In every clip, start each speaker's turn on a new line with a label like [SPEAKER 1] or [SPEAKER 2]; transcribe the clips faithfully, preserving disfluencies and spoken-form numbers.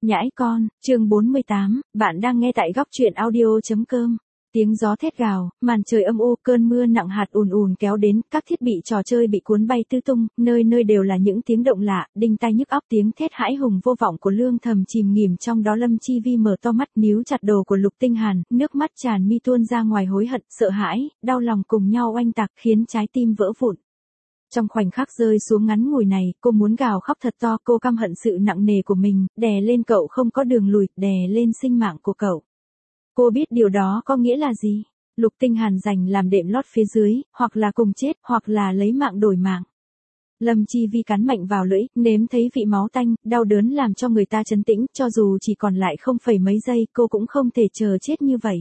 [SPEAKER 1] Nhãi con, chương bốn mươi tám, bạn đang nghe tại góc truyện audio.com. Tiếng gió thét gào, màn trời âm u, cơn mưa nặng hạt ùn ùn kéo đến, các thiết bị trò chơi bị cuốn bay tứ tung, nơi nơi đều là những tiếng động lạ, đinh tai nhức óc, tiếng thét hãi hùng vô vọng của Lương Thầm chìm nghỉm trong đó. Lâm Chi Vi mở to mắt, níu chặt đồ của Lục Tinh Hàn, nước mắt tràn mi tuôn ra ngoài, hối hận, sợ hãi, đau lòng cùng nhau oanh tạc, khiến trái tim vỡ vụn. Trong khoảnh khắc rơi xuống ngắn ngủi này, cô muốn gào khóc thật to, cô căm hận sự nặng nề của mình, đè lên cậu không có đường lùi, đè lên sinh mạng của cậu. Cô biết điều đó có nghĩa là gì. Lục Tinh Hàn dành làm đệm lót phía dưới, hoặc là cùng chết, hoặc là lấy mạng đổi mạng. Lâm Chi Vi cắn mạnh vào lưỡi, nếm thấy vị máu tanh, đau đớn làm cho người ta trấn tĩnh, cho dù chỉ còn lại không phẩy mấy giây, cô cũng không thể chờ chết như vậy.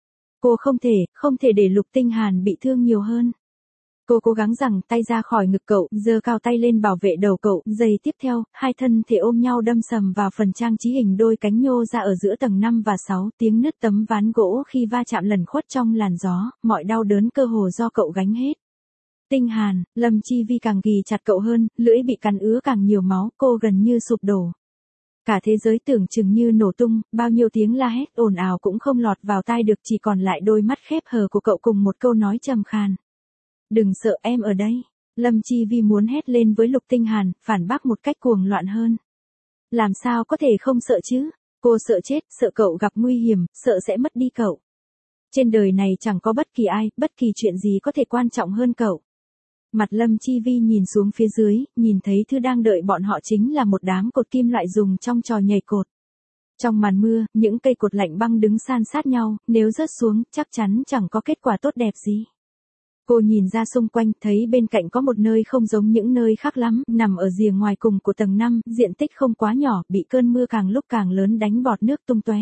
[SPEAKER 1] Cô không thể, không thể để Lục Tinh Hàn bị thương nhiều hơn. Cô cố gắng giằng tay ra khỏi ngực cậu, giơ cao tay lên bảo vệ đầu cậu, giây tiếp theo, hai thân thể ôm nhau đâm sầm vào phần trang trí hình đôi cánh nhô ra ở giữa tầng năm và sáu, tiếng nứt tấm ván gỗ khi va chạm lẩn khuất trong làn gió, mọi đau đớn cơ hồ do cậu gánh hết. Tinh Hàn, Lâm Chi Vi càng ghì chặt cậu hơn, lưỡi bị cắn ứa càng nhiều máu, cô gần như sụp đổ. Cả thế giới tưởng chừng như nổ tung, bao nhiêu tiếng la hét ồn ào cũng không lọt vào tai được, chỉ còn lại đôi mắt khép hờ của cậu cùng một câu nói trầm khan. Đừng sợ, em ở đây. Lâm Chi Vi muốn hét lên với Lục Tinh Hàn, phản bác một cách cuồng loạn hơn. Làm sao có thể không sợ chứ? Cô sợ chết, sợ cậu gặp nguy hiểm, sợ sẽ mất đi cậu. Trên đời này chẳng có bất kỳ ai, bất kỳ chuyện gì có thể quan trọng hơn cậu. Mặt Lâm Chi Vi nhìn xuống phía dưới, nhìn thấy thứ đang đợi bọn họ chính là một đám cột kim loại dùng trong trò nhảy cột. Trong màn mưa, những cây cột lạnh băng đứng san sát nhau, nếu rớt xuống, chắc chắn chẳng có kết quả tốt đẹp gì. Cô nhìn ra xung quanh, thấy bên cạnh có một nơi không giống những nơi khác lắm, nằm ở rìa ngoài cùng của tầng năm, diện tích không quá nhỏ, bị cơn mưa càng lúc càng lớn đánh bọt nước tung tóe.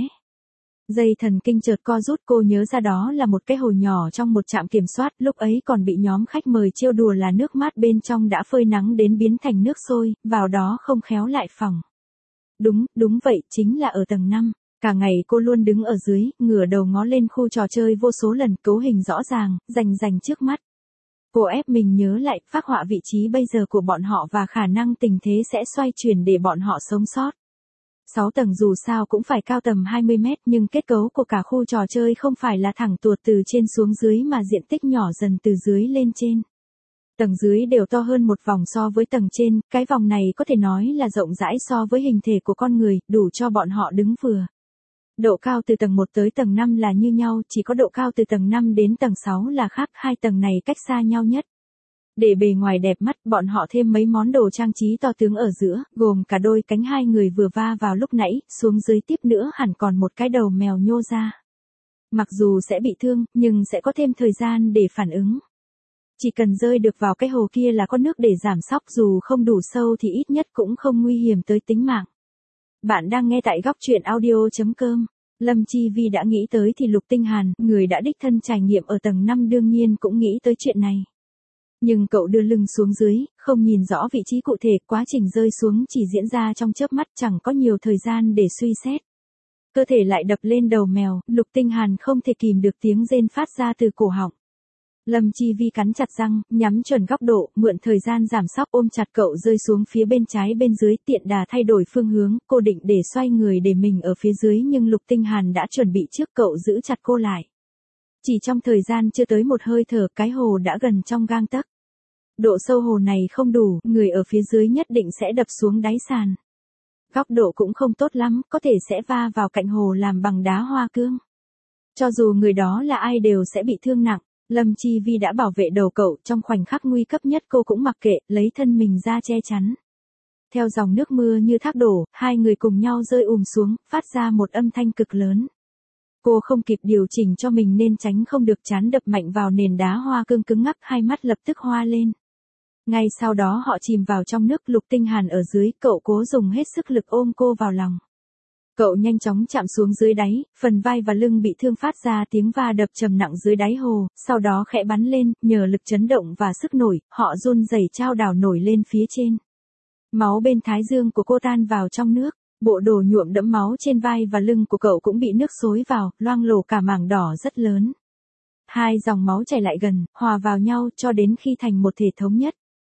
[SPEAKER 1] Dây thần kinh chợt co rút, cô nhớ ra đó là một cái hồ nhỏ trong một trạm kiểm soát, lúc ấy còn bị nhóm khách mời trêu đùa là nước mát bên trong đã phơi nắng đến biến thành nước sôi, vào đó không khéo lại phỏng. Đúng, đúng vậy, chính là ở tầng năm. Cả ngày cô luôn đứng ở dưới, ngửa đầu ngó lên khu trò chơi vô số lần, cấu hình rõ ràng, rành rành trước mắt. Cô ép mình nhớ lại, phác họa vị trí bây giờ của bọn họ và khả năng tình thế sẽ xoay chuyển để bọn họ sống sót. Sáu tầng dù sao cũng phải cao tầm hai mươi mét, nhưng kết cấu của cả khu trò chơi không phải là thẳng tuột từ trên xuống dưới mà diện tích nhỏ dần từ dưới lên trên. Tầng dưới đều to hơn một vòng so với tầng trên, cái vòng này có thể nói là rộng rãi so với hình thể của con người, đủ cho bọn họ đứng vừa. Độ cao từ tầng một tới tầng năm là như nhau, chỉ có độ cao từ tầng năm đến tầng sáu là khác, hai tầng này cách xa nhau nhất. Để bề ngoài đẹp mắt, bọn họ thêm mấy món đồ trang trí to tướng ở giữa, gồm cả đôi cánh hai người vừa va vào lúc nãy, xuống dưới tiếp nữa hẳn còn một cái đầu mèo nhô ra. Mặc dù sẽ bị thương, nhưng sẽ có thêm thời gian để phản ứng. Chỉ cần rơi được vào cái hồ kia là có nước để giảm sóc, dù không đủ sâu thì ít nhất cũng không nguy hiểm tới tính mạng. Bạn đang nghe tại góc truyện audio.com. Lâm Chi Vi đã nghĩ tới thì Lục Tinh Hàn, người đã đích thân trải nghiệm ở tầng năm đương nhiên cũng nghĩ tới chuyện này. Nhưng cậu đưa lưng xuống dưới, không nhìn rõ vị trí cụ thể, quá trình rơi xuống chỉ diễn ra trong chớp mắt, chẳng có nhiều thời gian để suy xét. Cơ thể lại đập lên đầu mèo, Lục Tinh Hàn không thể kìm được tiếng rên phát ra từ cổ họng. Lâm Chi Vi cắn chặt răng, nhắm chuẩn góc độ, mượn thời gian giảm sóc ôm chặt cậu rơi xuống phía bên trái bên dưới, tiện đà thay đổi phương hướng, cô định để xoay người để mình ở phía dưới nhưng Lục Tinh Hàn đã chuẩn bị trước, cậu giữ chặt cô lại. Chỉ trong thời gian chưa tới một hơi thở, cái hồ đã gần trong gang tấc. Độ sâu hồ này không đủ, người ở phía dưới nhất định sẽ đập xuống đáy sàn. Góc độ cũng không tốt lắm, có thể sẽ va vào cạnh hồ làm bằng đá hoa cương. Cho dù người đó là ai đều sẽ bị thương nặng. Lâm Chi Vi đã bảo vệ đầu cậu, trong khoảnh khắc nguy cấp nhất cô cũng mặc kệ, lấy thân mình ra che chắn. Theo dòng nước mưa như thác đổ, hai người cùng nhau rơi ùm xuống, phát ra một âm thanh cực lớn. Cô không kịp điều chỉnh cho mình nên tránh không được, chán đập mạnh vào nền đá hoa cương cứng ngắc, hai mắt lập tức hoa lên. Ngay sau đó họ chìm vào trong nước, Lục Tinh Hàn ở dưới, cậu cố dùng hết sức lực ôm cô vào lòng. Cậu nhanh chóng chạm xuống dưới đáy, phần vai và lưng bị thương phát ra tiếng va đập trầm nặng dưới đáy hồ, sau đó khẽ bắn lên, nhờ lực chấn động và sức nổi, họ run rẩy trao đảo nổi lên phía trên. Máu bên thái dương của cô tan vào trong nước, bộ đồ nhuộm đẫm máu trên vai và lưng của cậu cũng bị nước xối vào, loang lổ cả mảng đỏ rất lớn. Hai dòng máu chảy lại gần, hòa vào nhau cho đến khi thành một thể thống nhất.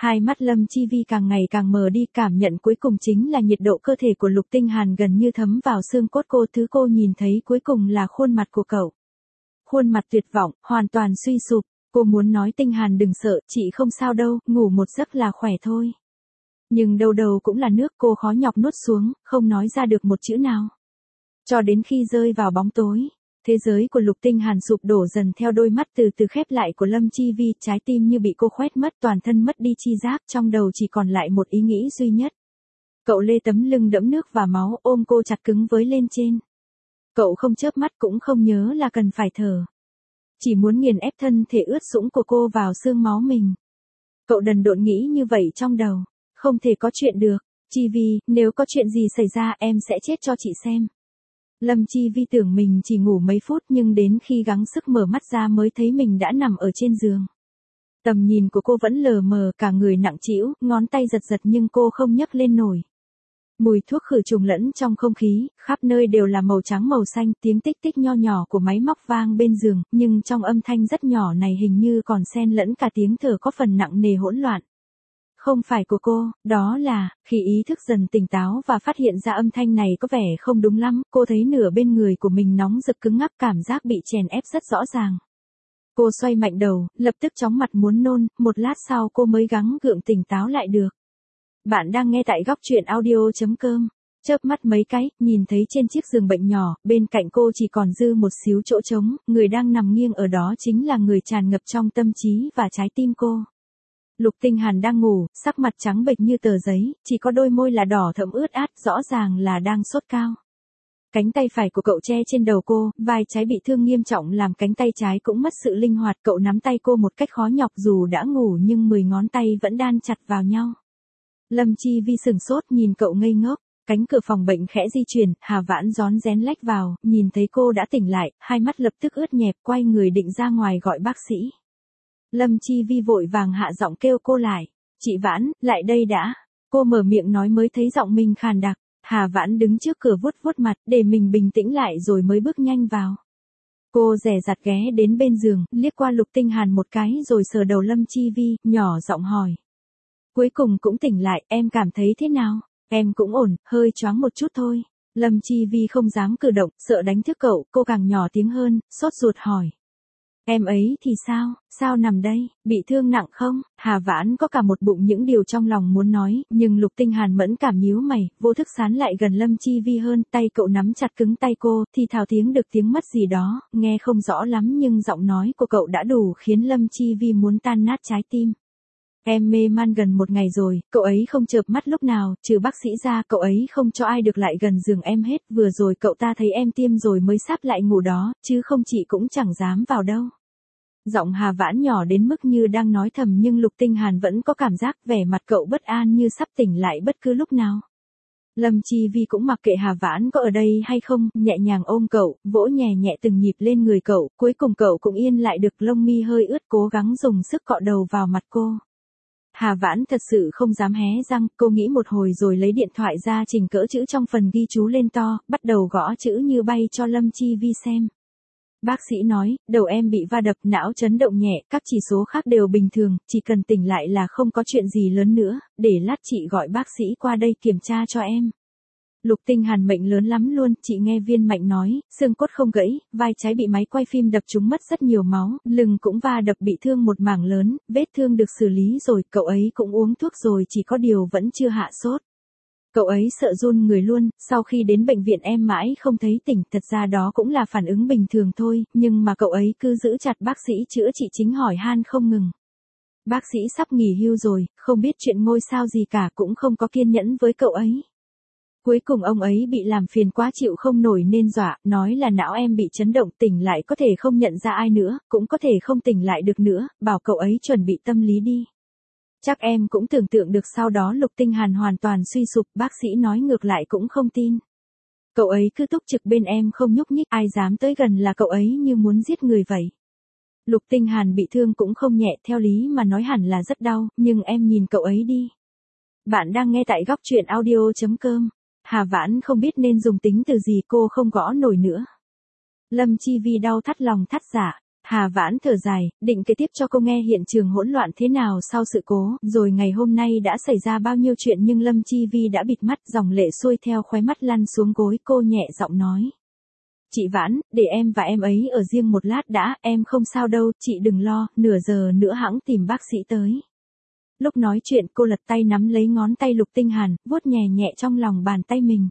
[SPEAKER 1] Hai mắt Lâm Chi Vi càng ngày càng mờ đi, cảm nhận cuối cùng chính là nhiệt độ cơ thể của Lục Tinh Hàn gần như thấm vào xương cốt cô, thứ cô nhìn thấy cuối cùng là khuôn mặt của cậu. Khuôn mặt tuyệt vọng, hoàn toàn suy sụp, cô muốn nói Tinh Hàn đừng sợ, chị không sao đâu, ngủ một giấc là khỏe thôi. Nhưng đầu đầu cũng là nước, cô khó nhọc nuốt xuống, không nói ra được một chữ nào. Cho đến khi rơi vào bóng tối, thế giới của Lục Tinh Hàn sụp đổ dần theo đôi mắt từ từ khép lại của Lâm Chi Vi, trái tim như bị cô khoét mất, toàn thân mất đi chi giác, trong đầu chỉ còn lại một ý nghĩ duy nhất. Cậu lê tấm lưng đẫm nước và máu, ôm cô chặt cứng với lên trên. Cậu không chớp mắt cũng không nhớ là cần phải thở. Chỉ muốn nghiền ép thân thể ướt sũng của cô vào xương máu mình. Cậu đần độn nghĩ như vậy trong đầu. Không thể có chuyện được. Chi Vi, nếu có chuyện gì xảy ra em sẽ chết cho chị xem. Lâm Chi Vi tưởng mình chỉ ngủ mấy phút nhưng đến khi gắng sức mở mắt ra mới thấy mình đã nằm ở trên giường. Tầm nhìn của cô vẫn lờ mờ, cả người nặng trĩu, ngón tay giật giật nhưng cô không nhấc lên nổi. Mùi thuốc khử trùng lẫn trong không khí, khắp nơi đều là màu trắng màu xanh, tiếng tích tích nho nhỏ của máy móc vang bên giường, nhưng trong âm thanh rất nhỏ này hình như còn xen lẫn cả tiếng thở có phần nặng nề hỗn loạn. Không phải của cô, đó là, khi ý thức dần tỉnh táo và phát hiện ra âm thanh này có vẻ không đúng lắm, cô thấy nửa bên người của mình nóng rực cứng ngắc, cảm giác bị chèn ép rất rõ ràng. Cô xoay mạnh đầu, lập tức chóng mặt muốn nôn, một lát sau cô mới gắng gượng tỉnh táo lại được. Bạn đang nghe tại góc truyện audio chấm com. Chớp mắt mấy cái, nhìn thấy trên chiếc giường bệnh nhỏ, bên cạnh cô chỉ còn dư một xíu chỗ trống, người đang nằm nghiêng ở đó chính là người tràn ngập trong tâm trí và trái tim cô. Lục Tinh Hàn đang ngủ, sắc mặt trắng bệch như tờ giấy, chỉ có đôi môi là đỏ thẫm ướt át, rõ ràng là đang sốt cao. Cánh tay phải của cậu che trên đầu cô, vai trái bị thương nghiêm trọng làm cánh tay trái cũng mất sự linh hoạt, cậu nắm tay cô một cách khó nhọc dù đã ngủ nhưng mười ngón tay vẫn đan chặt vào nhau. Lâm Chi Vi sửng sốt nhìn cậu ngây ngốc, cánh cửa phòng bệnh khẽ di chuyển, Hà Vãn rón rén lách vào, nhìn thấy cô đã tỉnh lại, hai mắt lập tức ướt nhẹp, quay người định ra ngoài gọi bác sĩ. Lâm Chi Vi vội vàng hạ giọng kêu cô lại, chị Vãn, lại đây đã. Cô mở miệng nói mới thấy giọng mình khàn đặc, Hà Vãn đứng trước cửa vuốt vuốt mặt để mình bình tĩnh lại rồi mới bước nhanh vào. Cô dè dặt ghé đến bên giường, liếc qua Lục Tinh Hàn một cái rồi sờ đầu Lâm Chi Vi, nhỏ giọng hỏi. Cuối cùng cũng tỉnh lại, em cảm thấy thế nào? Em cũng ổn, hơi choáng một chút thôi. Lâm Chi Vi không dám cử động, sợ đánh thức cậu, cô càng nhỏ tiếng hơn, sốt ruột hỏi. Em ấy thì sao, sao nằm đây, bị thương nặng không? Hà Vãn có cả một bụng những điều trong lòng muốn nói, nhưng Lục Tinh Hàn mẫn cảm nhíu mày, vô thức sán lại gần Lâm Chi Vi hơn, tay cậu nắm chặt cứng tay cô, thì thào tiếng được tiếng mất gì đó, nghe không rõ lắm nhưng giọng nói của cậu đã đủ khiến Lâm Chi Vi muốn tan nát trái tim. Em mê man gần một ngày rồi, cậu ấy không chợp mắt lúc nào, trừ bác sĩ ra cậu ấy không cho ai được lại gần giường em hết, vừa rồi cậu ta thấy em tiêm rồi mới sắp lại ngủ đó, chứ không chị cũng chẳng dám vào đâu. Giọng Hà Vãn nhỏ đến mức như đang nói thầm nhưng Lục Tinh Hàn vẫn có cảm giác vẻ mặt cậu bất an như sắp tỉnh lại bất cứ lúc nào. Lâm Chi Vi cũng mặc kệ Hà Vãn có ở đây hay không, nhẹ nhàng ôm cậu, vỗ nhẹ nhẹ từng nhịp lên người cậu, cuối cùng cậu cũng yên lại được, lông mi hơi ướt cố gắng dùng sức cọ đầu vào mặt cô. Hà Vãn thật sự không dám hé răng, cô nghĩ một hồi rồi lấy điện thoại ra chỉnh cỡ chữ trong phần ghi chú lên to, bắt đầu gõ chữ như bay cho Lâm Chi Vi xem. Bác sĩ nói, đầu em bị va đập, não chấn động nhẹ, các chỉ số khác đều bình thường, chỉ cần tỉnh lại là không có chuyện gì lớn nữa, để lát chị gọi bác sĩ qua đây kiểm tra cho em. Lục Tinh Hàn mệnh lớn lắm luôn, chị nghe viên mạnh nói, xương cốt không gãy, vai trái bị máy quay phim đập trúng mất rất nhiều máu, lưng cũng va đập bị thương một mảng lớn, vết thương được xử lý rồi, cậu ấy cũng uống thuốc rồi, chỉ có điều vẫn chưa hạ sốt. Cậu ấy sợ run người luôn, sau khi đến bệnh viện em mãi không thấy tỉnh, thật ra đó cũng là phản ứng bình thường thôi, nhưng mà cậu ấy cứ giữ chặt bác sĩ chữa trị chính hỏi han không ngừng. Bác sĩ sắp nghỉ hưu rồi, không biết chuyện ngôi sao gì cả, cũng không có kiên nhẫn với cậu ấy. Cuối cùng ông ấy bị làm phiền quá chịu không nổi nên dọa, nói là não em bị chấn động, tỉnh lại có thể không nhận ra ai nữa, cũng có thể không tỉnh lại được nữa, bảo cậu ấy chuẩn bị tâm lý đi. Chắc em cũng tưởng tượng được sau đó Lục Tinh Hàn hoàn toàn suy sụp, bác sĩ nói ngược lại cũng không tin. Cậu ấy cứ túc trực bên em không nhúc nhích, ai dám tới gần là cậu ấy như muốn giết người vậy. Lục Tinh Hàn bị thương cũng không nhẹ, theo lý mà nói hẳn là rất đau, nhưng em nhìn cậu ấy đi. Bạn đang nghe tại góc truyện audio chấm com. Hà Vãn không biết nên dùng tính từ gì, cô không gõ nổi nữa. Lâm Chi Vi đau thắt lòng thắt dạ. Hà Vãn thở dài, định kể tiếp cho cô nghe hiện trường hỗn loạn thế nào sau sự cố, rồi ngày hôm nay đã xảy ra bao nhiêu chuyện nhưng Lâm Chi Vi đã bịt mắt, dòng lệ xuôi theo khóe mắt lăn xuống gối, cô nhẹ giọng nói. Chị Vãn, để em và em ấy ở riêng một lát đã, em không sao đâu, chị đừng lo, nửa giờ nữa hẵng tìm bác sĩ tới. Lúc nói chuyện cô lật tay nắm lấy ngón tay Lục Tinh Hàn, vuốt nhẹ nhẹ trong lòng bàn tay mình.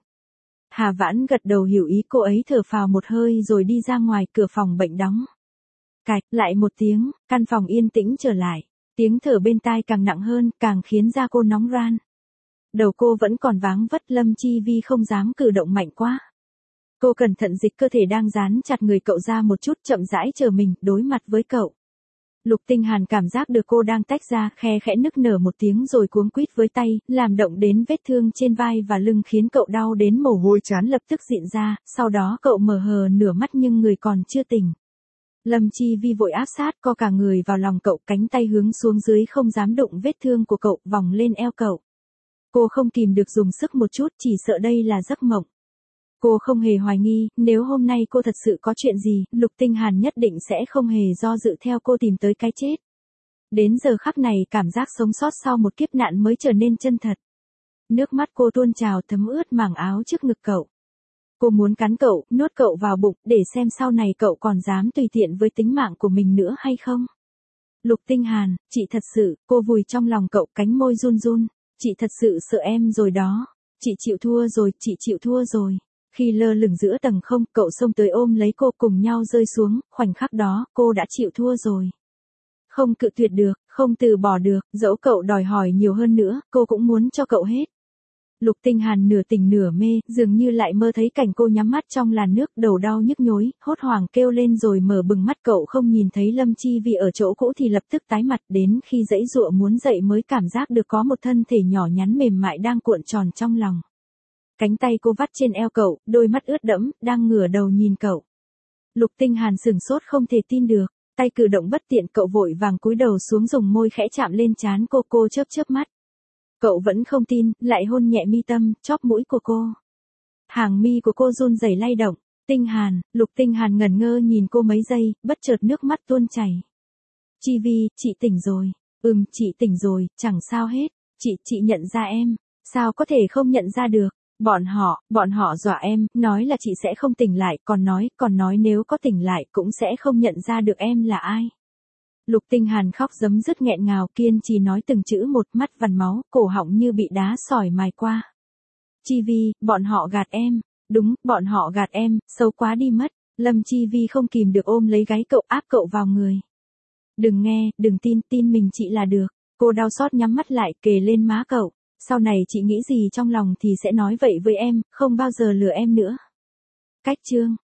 [SPEAKER 1] Hà Vãn gật đầu hiểu ý cô ấy, thở phào một hơi rồi đi ra ngoài, cửa phòng bệnh đóng. Cạch, lại một tiếng, căn phòng yên tĩnh trở lại. Tiếng thở bên tai càng nặng hơn, càng khiến da cô nóng ran. Đầu cô vẫn còn váng vất, Lâm Chi Vi không dám cử động mạnh quá. Cô cẩn thận dịch cơ thể đang dán chặt người cậu ra một chút, chậm rãi chờ mình, đối mặt với cậu. Lục Tinh Hàn cảm giác được cô đang tách ra, khe khẽ nức nở một tiếng rồi cuống quýt với tay, làm động đến vết thương trên vai và lưng khiến cậu đau đến mồ hôi trán lập tức rịn ra, sau đó cậu mở hờ nửa mắt nhưng người còn chưa tỉnh. Lâm Chi Vi vội áp sát, co cả người vào lòng cậu, cánh tay hướng xuống dưới không dám đụng vết thương của cậu, vòng lên eo cậu. Cô không kìm được dùng sức một chút, chỉ sợ đây là giấc mộng. Cô không hề hoài nghi, nếu hôm nay cô thật sự có chuyện gì, Lục Tinh Hàn nhất định sẽ không hề do dự theo cô tìm tới cái chết. Đến giờ khắc này cảm giác sống sót sau một kiếp nạn mới trở nên chân thật. Nước mắt cô tuôn trào thấm ướt mảng áo trước ngực cậu. Cô muốn cắn cậu, nuốt cậu vào bụng, để xem sau này cậu còn dám tùy tiện với tính mạng của mình nữa hay không. Lục Tinh Hàn, chị thật sự, cô vùi trong lòng cậu, cánh môi run run, chị thật sự sợ em rồi đó, chị chịu thua rồi, chị chịu thua rồi. Khi lơ lửng giữa tầng không, cậu xông tới ôm lấy cô, cùng nhau rơi xuống, khoảnh khắc đó, cô đã chịu thua rồi. Không cự tuyệt được, không từ bỏ được, dẫu cậu đòi hỏi nhiều hơn nữa, cô cũng muốn cho cậu hết. Lục Tinh Hàn nửa tỉnh nửa mê, dường như lại mơ thấy cảnh cô nhắm mắt trong làn nước, đầu đau nhức nhối, hốt hoảng kêu lên rồi mở bừng mắt, cậu không nhìn thấy Lâm Chi Vi ở chỗ cũ thì lập tức tái mặt, đến khi giãy giụa muốn dậy mới cảm giác được có một thân thể nhỏ nhắn mềm mại đang cuộn tròn trong lòng. Cánh tay cô vắt trên eo cậu, đôi mắt ướt đẫm, đang ngửa đầu nhìn cậu. Lục Tinh Hàn sửng sốt không thể tin được, tay cử động bất tiện, cậu vội vàng cúi đầu xuống dùng môi khẽ chạm lên trán cô, cô chớp chớp mắt. Cậu vẫn không tin, lại hôn nhẹ mi tâm, chóp mũi của cô. Hàng mi của cô run rẩy lay động. Tinh Hàn, Lục Tinh Hàn ngẩn ngơ nhìn cô mấy giây, bất chợt nước mắt tuôn chảy. Chi Vi, chị tỉnh rồi. Ừm, chị tỉnh rồi, chẳng sao hết. Chị, chị nhận ra em. Sao có thể không nhận ra được? Bọn họ, bọn họ dọa em, nói là chị sẽ không tỉnh lại, còn nói, còn nói nếu có tỉnh lại cũng sẽ không nhận ra được em là ai. Lục Tinh Hàn khóc rấm rứt nghẹn ngào, kiên trì nói từng chữ một, mắt vằn máu, cổ họng như bị đá sỏi mài qua. Chi Vi, bọn họ gạt em. Đúng, bọn họ gạt em, xấu quá đi mất. Lâm Chi Vi không kìm được ôm lấy gáy cậu, áp cậu vào người. Đừng nghe, đừng tin, tin mình chị là được. Cô đau xót nhắm mắt lại, kề lên má cậu. Sau này chị nghĩ gì trong lòng thì sẽ nói vậy với em, không bao giờ lừa em nữa. Cách chương